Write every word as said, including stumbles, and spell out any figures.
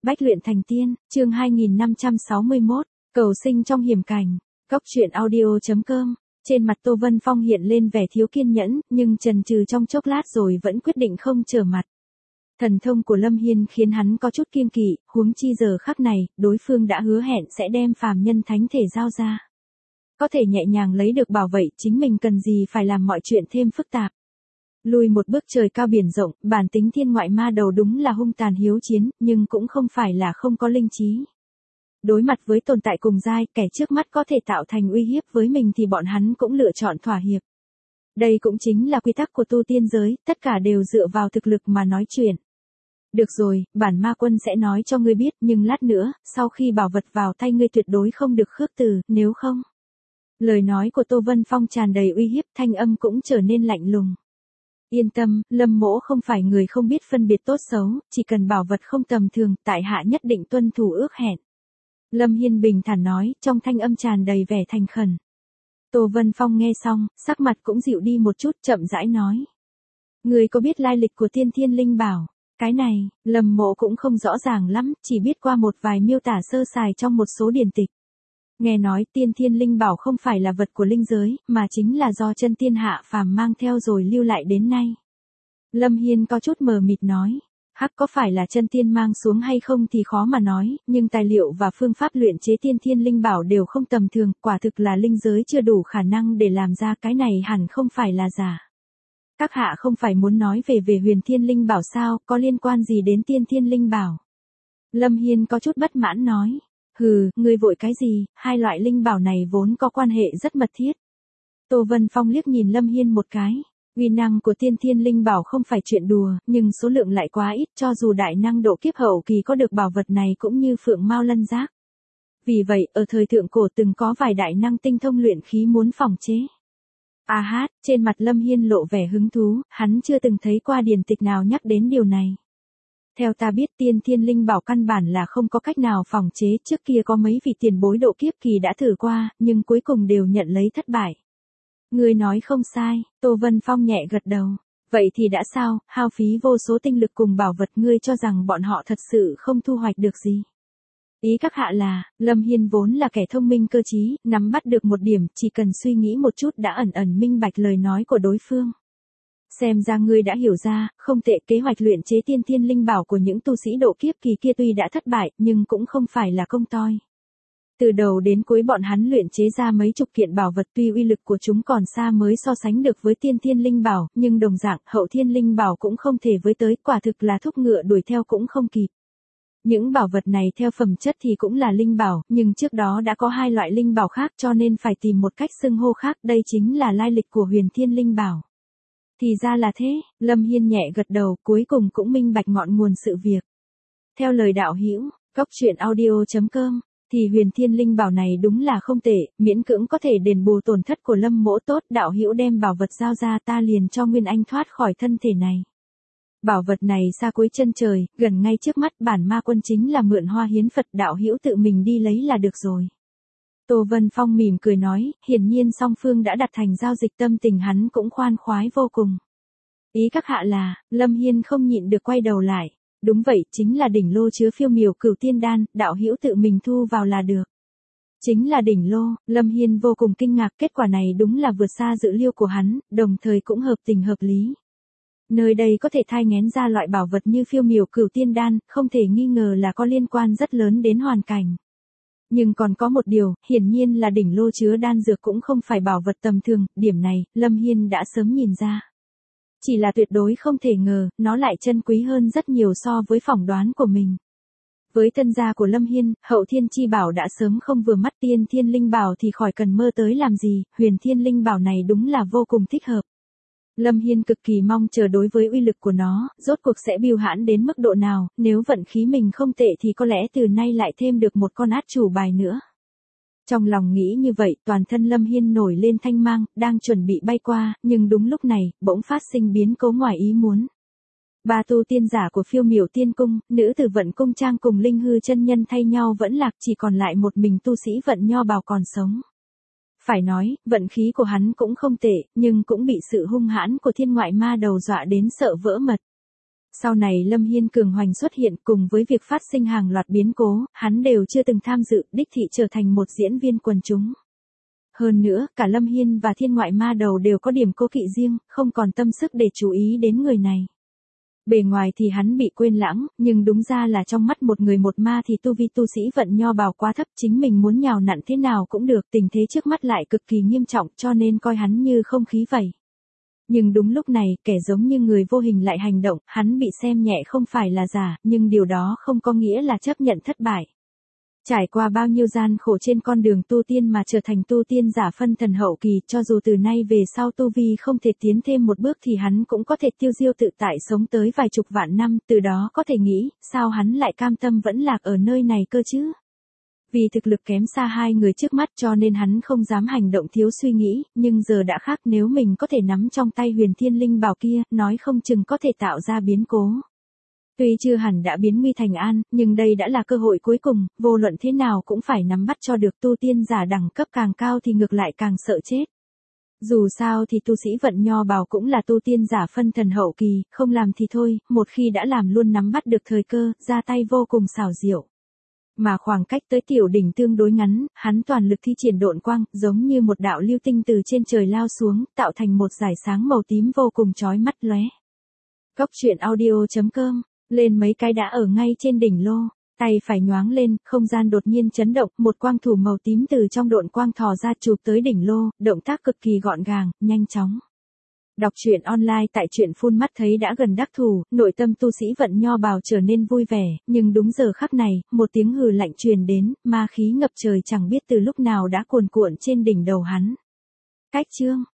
Bách luyện thành tiên, chương hai nghìn năm trăm sáu mươi mốt, cầu sinh trong hiểm cảnh. Cốc truyện audio chấm com. Trên mặt Tô Vân Phong hiện lên vẻ thiếu kiên nhẫn, nhưng chần chừ trong chốc lát rồi vẫn quyết định không trở mặt. Thần thông của Lâm Hiên khiến hắn có chút kiêng kỵ, huống chi giờ khắc này, đối phương đã hứa hẹn sẽ đem phàm nhân thánh thể giao ra. Có thể nhẹ nhàng lấy được bảo vậy, chính mình cần gì phải làm mọi chuyện thêm phức tạp. Lùi một bước trời cao biển rộng, bản tính thiên ngoại ma đầu đúng là hung tàn hiếu chiến, nhưng cũng không phải là không có linh trí. Đối mặt với tồn tại cùng giai, kẻ trước mắt có thể tạo thành uy hiếp với mình thì bọn hắn cũng lựa chọn thỏa hiệp. Đây cũng chính là quy tắc của tu tiên giới, tất cả đều dựa vào thực lực mà nói chuyện. Được rồi, bản ma quân sẽ nói cho ngươi biết, nhưng lát nữa, sau khi bảo vật vào tay ngươi tuyệt đối không được khước từ, nếu không. Lời nói của Tô Vân Phong tràn đầy uy hiếp, thanh âm cũng trở nên lạnh lùng. Yên tâm, Lâm mỗ không phải người không biết phân biệt tốt xấu, chỉ cần bảo vật không tầm thường, tại hạ nhất định tuân thủ ước hẹn. Lâm Hiên bình thản nói, trong thanh âm tràn đầy vẻ thành khẩn. Tô Vân Phong nghe xong, sắc mặt cũng dịu đi một chút, chậm rãi nói. Người có biết lai lịch của tiên thiên linh bảo? Cái này, Lâm mỗ cũng không rõ ràng lắm, chỉ biết qua một vài miêu tả sơ sài trong một số điển tịch. Nghe nói tiên thiên linh bảo không phải là vật của linh giới, mà chính là do chân tiên hạ phàm mang theo rồi lưu lại đến nay. Lâm Hiên có chút mờ mịt nói, hắc có phải là chân tiên mang xuống hay không thì khó mà nói, nhưng tài liệu và phương pháp luyện chế tiên thiên linh bảo đều không tầm thường, quả thực là linh giới chưa đủ khả năng để làm ra cái này hẳn không phải là giả. Các hạ không phải muốn nói về về huyền thiên linh bảo sao, có liên quan gì đến tiên thiên linh bảo? Lâm Hiên có chút bất mãn nói. Hừ, ngươi vội cái gì, hai loại linh bảo này vốn có quan hệ rất mật thiết. Tô Vân Phong liếc nhìn Lâm Hiên một cái. Uy năng của tiên thiên linh bảo không phải chuyện đùa, nhưng số lượng lại quá ít, cho dù đại năng độ kiếp hậu kỳ có được bảo vật này cũng như phượng mao lân giác. Vì vậy, ở thời thượng cổ từng có vài đại năng tinh thông luyện khí muốn phòng chế. A hát, trên mặt Lâm Hiên lộ vẻ hứng thú, hắn chưa từng thấy qua điển tịch nào nhắc đến điều này. Theo ta biết tiên thiên linh bảo căn bản là không có cách nào phòng chế, trước kia có mấy vị tiền bối độ kiếp kỳ đã thử qua, nhưng cuối cùng đều nhận lấy thất bại. Ngươi nói không sai, Tô Vân Phong nhẹ gật đầu. Vậy thì đã sao, hao phí vô số tinh lực cùng bảo vật, ngươi cho rằng bọn họ thật sự không thu hoạch được gì. Ý các hạ là, Lâm Hiên vốn là kẻ thông minh cơ trí, nắm bắt được một điểm, chỉ cần suy nghĩ một chút đã ẩn ẩn minh bạch lời nói của đối phương. Xem ra ngươi đã hiểu ra, không tệ, kế hoạch luyện chế tiên thiên linh bảo của những tu sĩ độ kiếp kỳ kia tuy đã thất bại, nhưng cũng không phải là công toi. Từ đầu đến cuối bọn hắn luyện chế ra mấy chục kiện bảo vật, tuy uy lực của chúng còn xa mới so sánh được với tiên thiên linh bảo, nhưng đồng dạng hậu thiên linh bảo cũng không thể với tới, quả thực là thúc ngựa đuổi theo cũng không kịp. Những bảo vật này theo phẩm chất thì cũng là linh bảo, nhưng trước đó đã có hai loại linh bảo khác cho nên phải tìm một cách xưng hô khác, đây chính là lai lịch của huyền thiên linh bảo. Thì ra là thế, Lâm Hiên nhẹ gật đầu, cuối cùng cũng minh bạch ngọn nguồn sự việc. Theo lời đạo hữu, cốc truyện audio chấm com, thì huyền thiên linh bảo này đúng là không tệ, miễn cưỡng có thể đền bù tổn thất của Lâm mỗ, tốt, đạo hữu đem bảo vật giao ra ta liền cho Nguyên Anh thoát khỏi thân thể này. Bảo vật này xa cuối chân trời, gần ngay trước mắt, bản ma quân chính là mượn hoa hiến Phật, đạo hữu tự mình đi lấy là được rồi. Tô Vân Phong mỉm cười nói, hiển nhiên song phương đã đặt thành giao dịch, tâm tình hắn cũng khoan khoái vô cùng. Ý các hạ là, Lâm Hiên không nhịn được quay đầu lại. Đúng vậy, chính là đỉnh lô chứa phiêu miểu cửu tiên đan, đạo hữu tự mình thu vào là được. Chính là đỉnh lô, Lâm Hiên vô cùng kinh ngạc, kết quả này đúng là vượt xa dự liệu của hắn, đồng thời cũng hợp tình hợp lý. Nơi đây có thể thai nghén ra loại bảo vật như phiêu miểu cửu tiên đan, không thể nghi ngờ là có liên quan rất lớn đến hoàn cảnh. Nhưng còn có một điều, hiển nhiên là đỉnh lô chứa đan dược cũng không phải bảo vật tầm thường, điểm này, Lâm Hiên đã sớm nhìn ra. Chỉ là tuyệt đối không thể ngờ, nó lại chân quý hơn rất nhiều so với phỏng đoán của mình. Với thân gia của Lâm Hiên, hậu thiên chi bảo đã sớm không vừa mắt, tiên thiên linh bảo thì khỏi cần mơ tới làm gì, huyền thiên linh bảo này đúng là vô cùng thích hợp. Lâm Hiên cực kỳ mong chờ đối với uy lực của nó, rốt cuộc sẽ bưu hãn đến mức độ nào, nếu vận khí mình không tệ thì có lẽ từ nay lại thêm được một con át chủ bài nữa. Trong lòng nghĩ như vậy, toàn thân Lâm Hiên nổi lên thanh mang, đang chuẩn bị bay qua, nhưng đúng lúc này, bỗng phát sinh biến cố ngoài ý muốn. Ba tu tiên giả của phiêu miểu tiên cung, nữ tử vận cung trang cùng linh hư chân nhân thay nhau vẫn lạc, chỉ còn lại một mình tu sĩ vận nho bào còn sống. Phải nói, vận khí của hắn cũng không tệ, nhưng cũng bị sự hung hãn của thiên ngoại ma đầu dọa đến sợ vỡ mật. Sau này Lâm Hiên cường hoành xuất hiện cùng với việc phát sinh hàng loạt biến cố, hắn đều chưa từng tham dự, đích thị trở thành một diễn viên quần chúng. Hơn nữa, cả Lâm Hiên và thiên ngoại ma đầu đều có điểm cố kỵ riêng, không còn tâm sức để chú ý đến người này. Bề ngoài thì hắn bị quên lãng, nhưng đúng ra là trong mắt một người một ma thì tu vi tu sĩ Vận Nho Bào quá thấp, chính mình muốn nhào nặn thế nào cũng được, tình thế trước mắt lại cực kỳ nghiêm trọng cho nên coi hắn như không khí vậy. Nhưng đúng lúc này, kẻ giống như người vô hình lại hành động, hắn bị xem nhẹ không phải là giả, nhưng điều đó không có nghĩa là chấp nhận thất bại. Trải qua bao nhiêu gian khổ trên con đường tu tiên mà trở thành tu tiên giả phân thần hậu kỳ, cho dù từ nay về sau tu vi không thể tiến thêm một bước thì hắn cũng có thể tiêu diêu tự tại sống tới vài chục vạn năm, từ đó có thể nghĩ, sao hắn lại cam tâm vẫn lạc ở nơi này cơ chứ? Vì thực lực kém xa hai người trước mắt cho nên hắn không dám hành động thiếu suy nghĩ, nhưng giờ đã khác, nếu mình có thể nắm trong tay Huyền Thiên Linh Bảo kia, nói không chừng có thể tạo ra biến cố. Tuy chưa hẳn đã biến nguy thành an, nhưng đây đã là cơ hội cuối cùng, vô luận thế nào cũng phải nắm bắt cho được, tu tiên giả đẳng cấp càng cao thì ngược lại càng sợ chết. Dù sao thì tu sĩ Vận Nho Bào cũng là tu tiên giả phân thần hậu kỳ, không làm thì thôi, một khi đã làm luôn nắm bắt được thời cơ, ra tay vô cùng xảo diệu. Mà khoảng cách tới tiểu đỉnh tương đối ngắn, hắn toàn lực thi triển độn quang, giống như một đạo lưu tinh từ trên trời lao xuống, tạo thành một dải sáng màu tím vô cùng chói mắt lóe. Cốc truyện audio chấm com, lên mấy cái đã ở ngay trên đỉnh lô, tay phải nhoáng lên, không gian đột nhiên chấn động, một quang thủ màu tím từ trong độn quang thò ra chụp tới đỉnh lô, động tác cực kỳ gọn gàng, nhanh chóng. Đọc truyện online tại truyện phun mắt thấy đã gần đắc thủ, nội tâm tu sĩ Vận Nho Bào trở nên vui vẻ, nhưng đúng giờ khắc này, một tiếng hừ lạnh truyền đến, ma khí ngập trời chẳng biết từ lúc nào đã cuồn cuộn trên đỉnh đầu hắn. Cách chương